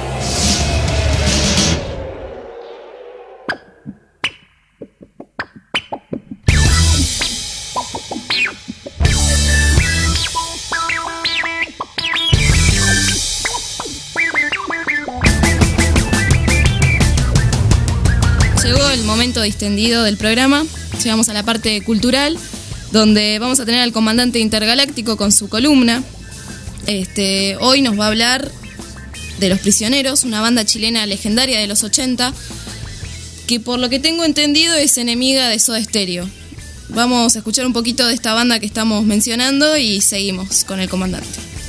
S5: Llegó el momento distendido del programa. Llegamos a la parte cultural, donde vamos a tener al comandante intergaláctico con su columna. Este, hoy nos va a hablar de Los Prisioneros, una banda chilena legendaria de los ochenta, que por lo que tengo entendido es enemiga de Soda Stereo. Vamos a escuchar un poquito de esta banda que estamos mencionando y seguimos con el comandante.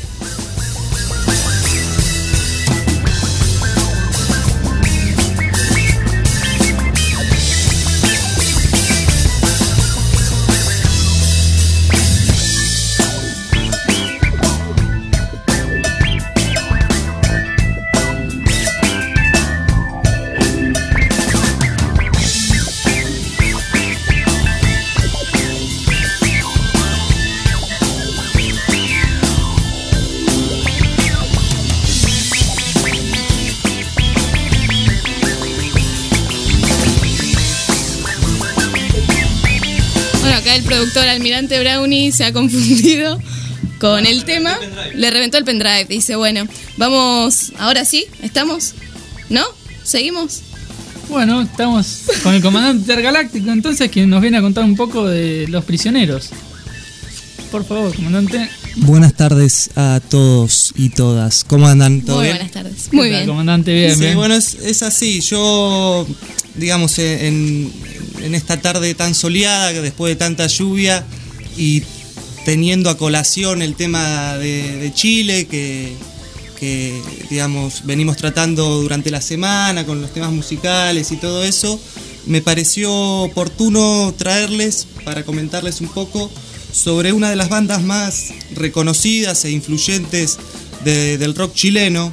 S5: Acá el productor Almirante Brownie se ha confundido con el tema. Le reventó el pendrive. Dice, bueno, vamos, ahora sí, ¿estamos? ¿No? ¿Seguimos?
S6: Bueno, estamos con el comandante intergaláctico, entonces, que nos viene a contar un poco de Los Prisioneros. Por favor, comandante.
S2: Buenas tardes a todos y todas. ¿Cómo andan? ¿Todo
S5: Muy
S2: bien?
S5: buenas tardes. Muy bien.
S6: Comandante, bien,
S2: Sí,
S6: bien.
S2: bueno, es, es así. Yo, digamos, en, en esta tarde tan soleada, después de tanta lluvia y teniendo a colación el tema de, de Chile, que, que, digamos, venimos tratando durante la semana con los temas musicales y todo eso, me pareció oportuno traerles para comentarles un poco sobre una de las bandas más reconocidas e influyentes de, del rock chileno.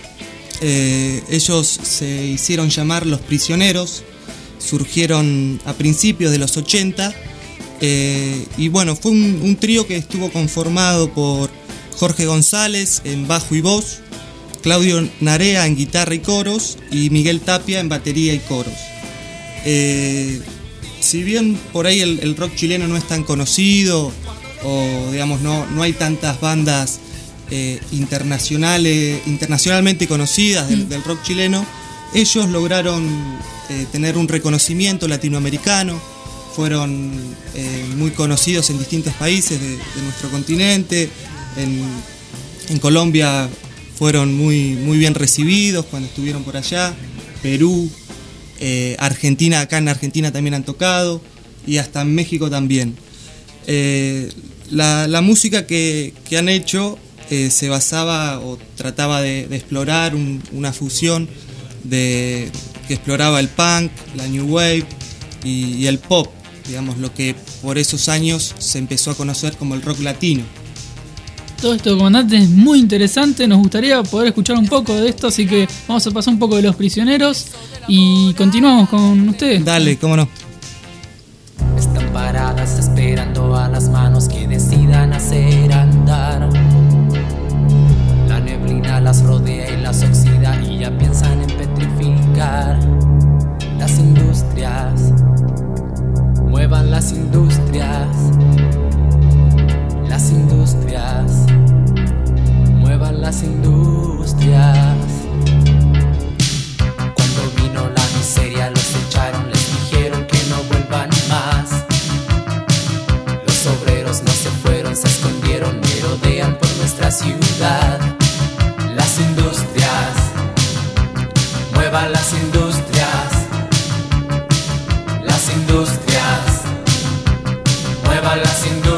S2: Eh, ellos se hicieron llamar Los Prisioneros, surgieron a principios de los ochenta, eh, y bueno, fue un, un trío que estuvo conformado por Jorge González en bajo y voz, Claudio Narea en guitarra y coros, y Miguel Tapia en batería y coros. Eh, si bien por ahí el, el rock chileno no es tan conocido, o digamos no, no hay tantas bandas eh, internacionales, internacionalmente conocidas del, del rock chileno, ellos lograron eh, tener un reconocimiento latinoamericano, fueron eh, muy conocidos en distintos países de, de nuestro continente. En, en Colombia fueron muy, muy bien recibidos cuando estuvieron por allá, Perú, Eh, Argentina, acá en Argentina también han tocado, y hasta en México también. Eh, la, la música que, que han hecho eh, se basaba o trataba de, de explorar un, una fusión de, que exploraba el punk, la new wave y, y el pop, digamos, lo que por esos años se empezó a conocer como el rock latino.
S6: Todo esto, comandante, es muy interesante. Nos gustaría poder escuchar un poco de esto, así que vamos a pasar un poco de Los Prisioneros y continuamos con ustedes.
S2: Dale, cómo no.
S13: Están paradas esperando a las manos que decidan hacer andar. La neblina las rodea y las oxida y ya piensan en petrificar. Las industrias, muevan las industrias. Las industrias, muevan las industrias. Cuando vino la miseria los echaron, les dijeron que no vuelvan más. Los obreros no se fueron, se escondieron, merodean por nuestra ciudad. Las industrias, muevan las industrias. Las industrias, muevan las industrias.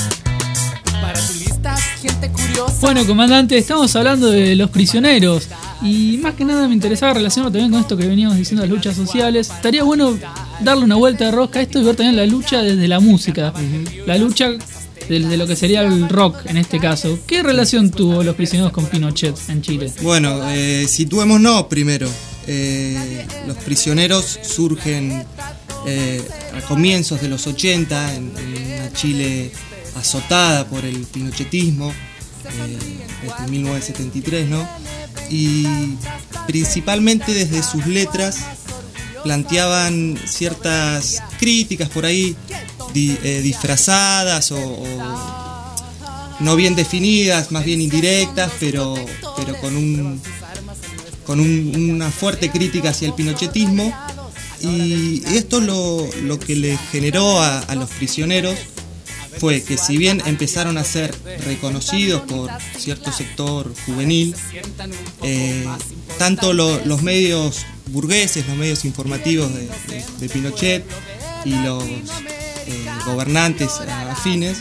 S6: Bueno, comandante, estamos hablando de Los Prisioneros. Y más que nada me interesaba relacionarlo también con esto que veníamos diciendo de las luchas sociales. Estaría bueno darle una vuelta de rosca a esto y ver también la lucha desde la música. Uh-huh. La lucha desde lo que sería el rock en este caso. ¿Qué relación tuvo Los Prisioneros con Pinochet en Chile?
S2: Bueno, eh, situémonos primero. Eh, los Prisioneros surgen eh, a comienzos de los ochenta en, en una Chile azotada por el pinochetismo, eh, desde mil novecientos setenta y tres, ¿no? Y principalmente desde sus letras planteaban ciertas críticas por ahí di, eh, disfrazadas o, o no bien definidas, más bien indirectas, pero, pero con un con un, una fuerte crítica hacia el pinochetismo. Y esto lo, lo que le generó a, a los Prisioneros fue que, si bien empezaron a ser reconocidos por cierto sector juvenil, eh, tanto lo, los medios burgueses, los medios informativos de, de, de Pinochet y los eh, gobernantes afines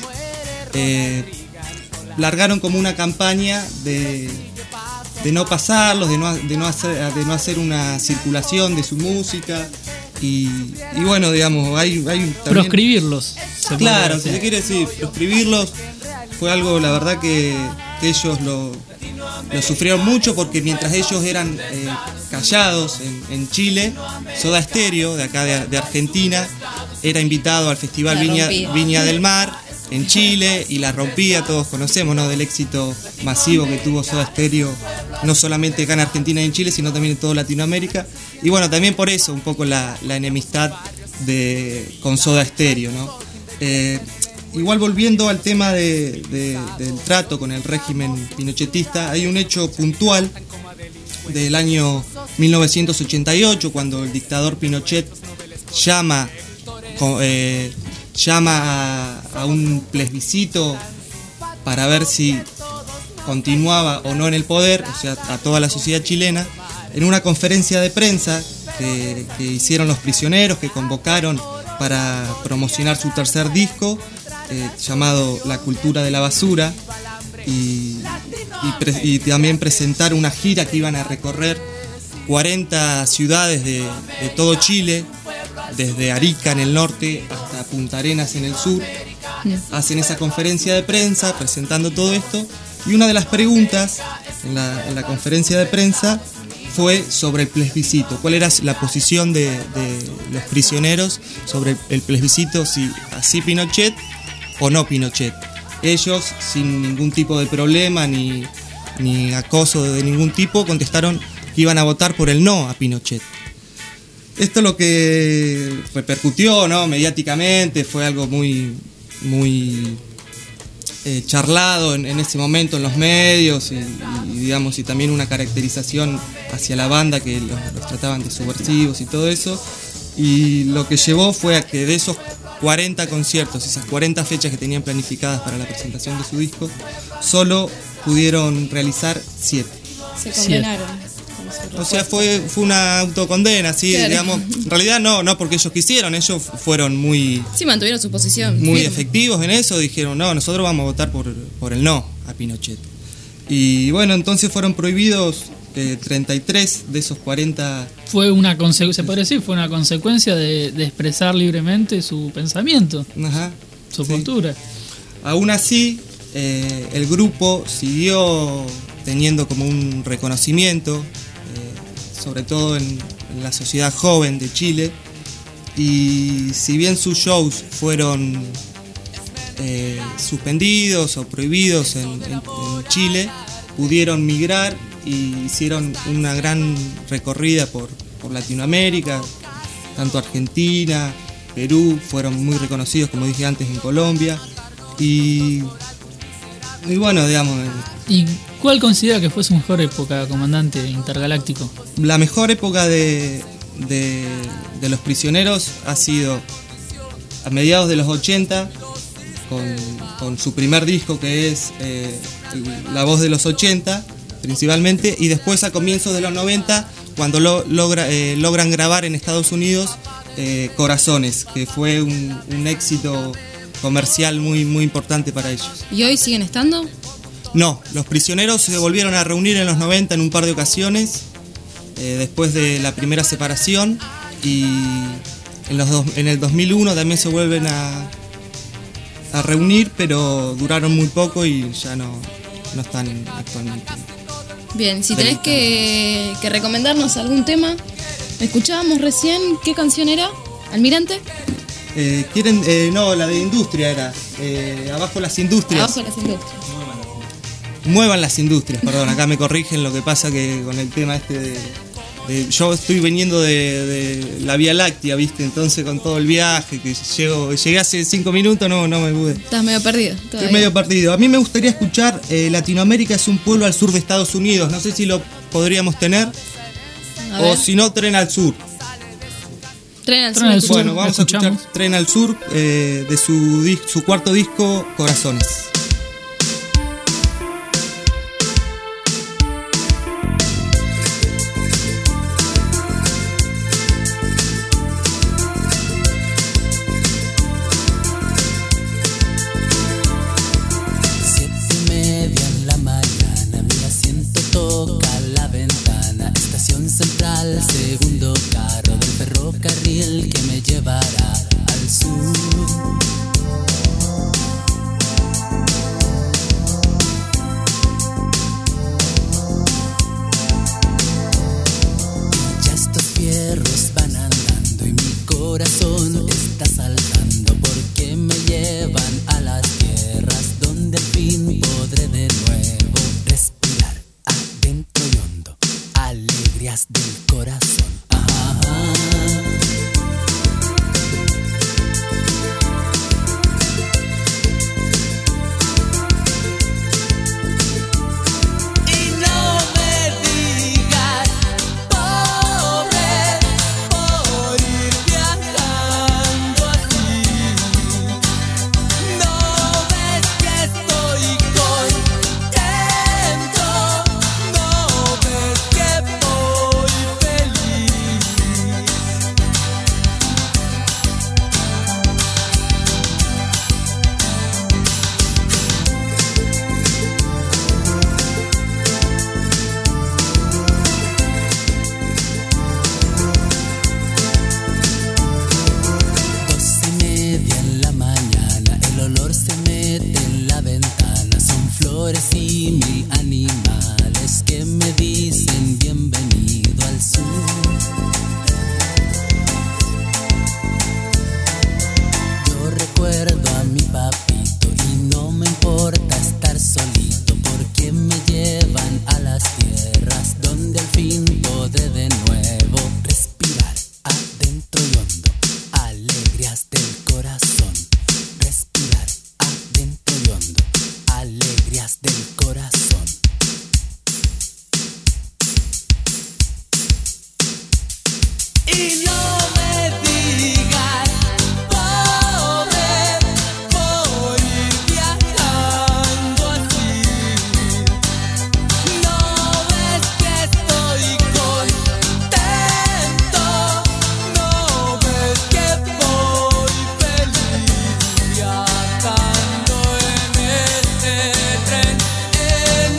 S2: eh, largaron como una campaña de, de no pasarlos, de no, de, no hacer, de no hacer una circulación de su música. Y, y bueno, digamos, hay, hay también,
S6: proscribirlos.
S2: Claro, si se quiere decir, proscribirlos fue algo, la verdad, que, que ellos lo, lo sufrieron mucho, porque mientras ellos eran eh, callados en, en Chile, Soda Stereo, de acá de, de Argentina, era invitado al Festival Viña, Viña del Mar en Chile y la rompía. Todos conocemos, ¿no?, del éxito masivo que tuvo Soda Stereo, no solamente acá en Argentina y en Chile, sino también en toda Latinoamérica. Y bueno, también por eso un poco la, la enemistad de, con Soda Stereo, ¿no? Eh, igual, volviendo al tema de, de, del trato con el régimen pinochetista, hay un hecho puntual del año mil novecientos ochenta y ocho, cuando el dictador Pinochet llama, eh, llama a, a un plebiscito para ver si continuaba o no en el poder, o sea, a toda la sociedad chilena, en una conferencia de prensa que, que hicieron los Prisioneros, que convocaron para promocionar su tercer disco, eh, llamado La Cultura de la Basura, y, y, pre, y también presentar una gira que iban a recorrer cuarenta ciudades de, de todo Chile, desde Arica en el norte hasta Punta Arenas en el sur. Hacen esa conferencia de prensa presentando todo esto, y una de las preguntas en la, en la conferencia de prensa fue sobre el plebiscito. ¿Cuál era la posición de, de los Prisioneros sobre el plebiscito, si así Pinochet o no Pinochet? Ellos, sin ningún tipo de problema ni, ni acoso de ningún tipo, contestaron que iban a votar por el no a Pinochet. Esto lo que repercutió, ¿no?, mediáticamente, fue algo muy, muy eh, charlado en, en ese momento en los medios, y, y digamos, y también una caracterización hacia la banda, que los, los trataban de subversivos y todo eso. Y lo que llevó fue a que de esos cuarenta conciertos, esas cuarenta fechas que tenían planificadas para la presentación de su disco, solo pudieron realizar siete.
S5: Se condenaron.
S2: O sea, fue, fue una autocondena, sí, claro. Digamos. En realidad no, no porque ellos quisieron, ellos fueron muy...
S5: Sí, mantuvieron su posición.
S2: Muy
S5: firme.
S2: efectivos en eso, dijeron, no, nosotros vamos a votar por, por el no a Pinochet. Y bueno, entonces fueron prohibidos eh, treinta y tres de esos cuarenta...
S6: Fue una consecuencia, se puede decir, fue una consecuencia de, de expresar libremente su pensamiento,
S2: Ajá,
S6: su
S2: sí.
S6: postura.
S2: Aún así, eh, el grupo siguió teniendo como un reconocimiento, sobre todo en, en la sociedad joven de Chile, y si bien sus shows fueron eh, suspendidos o prohibidos en, en, en Chile, pudieron migrar y hicieron una gran recorrida por, por Latinoamérica, tanto Argentina, Perú, fueron muy reconocidos, como dije antes, en Colombia, y, y bueno, digamos...
S6: ¿Y cuál considera que fue su mejor época, comandante intergaláctico?
S2: La mejor época de, de, de los Prisioneros ha sido a mediados de los ochenta, con, con su primer disco, que es eh, La Voz de los ochenta, principalmente, y después a comienzos de los noventa, cuando lo, logra, eh, logran grabar en Estados Unidos eh, Corazones, que fue un, un éxito comercial muy, muy importante para ellos.
S5: ¿Y hoy siguen estando?
S2: No, los prisioneros se volvieron a reunir en los noventa en un par de ocasiones, eh, después de la primera separación, y en, los dos, en el dos mil uno también se vuelven a, a reunir, pero duraron muy poco y ya no, no están actualmente.
S5: Bien, si tenés que, que recomendarnos algún tema, escuchábamos recién, ¿qué canción era? ¿Almirante?
S2: Eh, quieren, eh, no, la de Industria era, eh, Abajo las Industrias.
S5: Abajo las Industrias.
S2: Muevan las industrias, perdón, acá me corrigen, lo que pasa que con el tema este de... de yo estoy viniendo de, de la Vía Láctea, ¿viste? Entonces con todo el viaje, que llego, llegué hace cinco minutos, no, no me pude.
S5: Estás medio perdido.
S2: Todavía. Estoy medio perdido. A mí me gustaría escuchar eh, Latinoamérica es un pueblo al sur de Estados Unidos, no sé si lo podríamos tener, a o ver. Si no, Tren al Sur.
S5: Tren al
S2: Tren al
S5: Sur.
S2: Sur. Bueno, vamos a escuchar Tren al Sur eh, de su, dis- su cuarto disco, Corazones.
S13: Central, segundo carro del ferrocarril que me llevará al sur. Ya estos fierros van andando y mi corazón está saltando porque me llevan a las tierras donde al fin podré de nuevo respirar adentro y hondo. Alegrías del corazón. Ah, y no me digas, pobre, por ir viajando así. No ves que estoy contento, no ves que voy feliz. Doce y media en la mañana, el olor se mete en la ventana. Son flores y mil animales que me dicen bienvenido al sur. Yo recuerdo a mi papito y no me importa estar solito porque me llevan a las tierras donde al fin podré de nuevo respirar adentro y hondo. Alegrías del corazón. Respirar adentro y hondo. Alegrías del corazón. Y no me digas, pobre, por ir viajando así. No ves que estoy contento, no ves que voy feliz viajando en este tren, en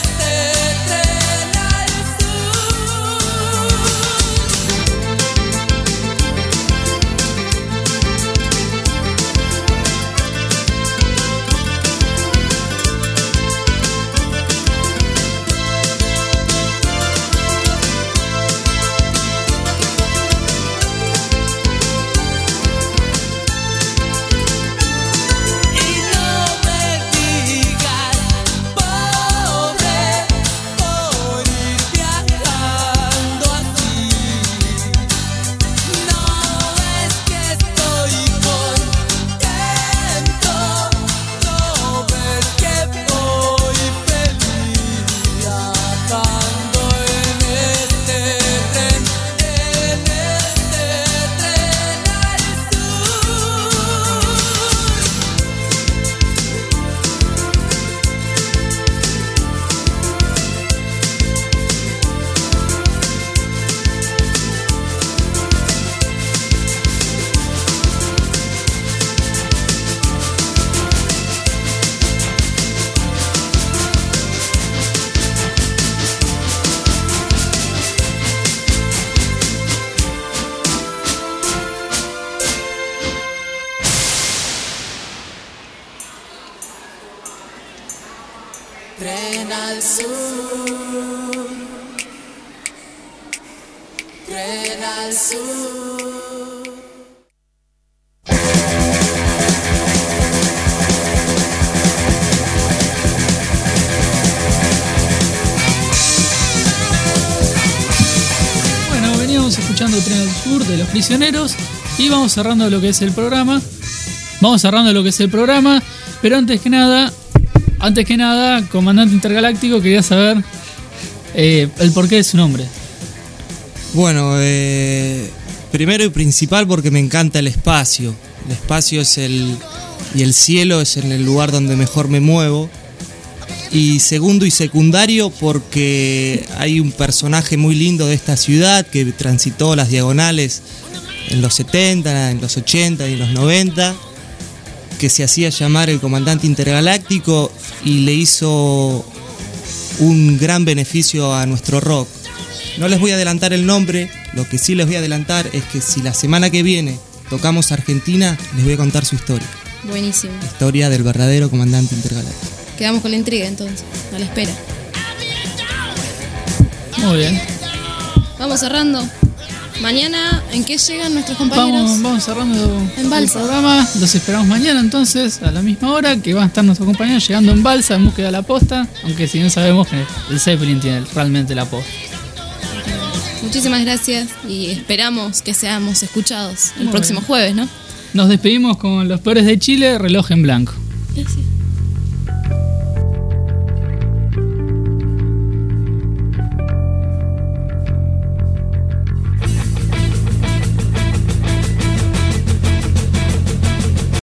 S13: este tren al sur.
S14: al sur, tren al sur.
S6: Bueno, veníamos escuchando Tren al Sur de Los Prisioneros y vamos cerrando lo que es el programa. Vamos cerrando lo que es el programa, pero antes que nada, antes que nada, Comandante Intergaláctico, quería saber eh, el porqué de su nombre.
S2: Bueno, eh, primero y principal porque me encanta el espacio. El espacio es el y el cielo es en el lugar donde mejor me muevo. Y segundo y secundario porque hay un personaje muy lindo de esta ciudad que transitó las diagonales en los setenta, en los ochenta y en los noventa, que se hacía llamar el Comandante Intergaláctico y le hizo un gran beneficio a nuestro rock. No les voy a adelantar el nombre, lo que sí les voy a adelantar es que si la semana que viene tocamos Argentina, les voy a contar su historia.
S5: Buenísimo.
S2: La historia del verdadero Comandante Intergaláctico.
S5: Quedamos con la intriga entonces, a la espera.
S6: Muy bien.
S5: Vamos cerrando. Mañana, ¿en qué llegan nuestros compañeros?
S6: Vamos, vamos cerrando
S5: en Balsa.
S6: El programa. Los esperamos mañana entonces, a la misma hora, que van a estar nuestros compañeros llegando en Balsa en búsqueda de la posta, aunque si no sabemos que el Zeppelin tiene realmente la posta.
S5: Muchísimas gracias y esperamos que seamos escuchados el
S6: Muy
S5: próximo
S6: bien.
S5: jueves, ¿no?
S6: Nos despedimos con Los Peores de Chile, Reloj en Blanco.
S5: Gracias.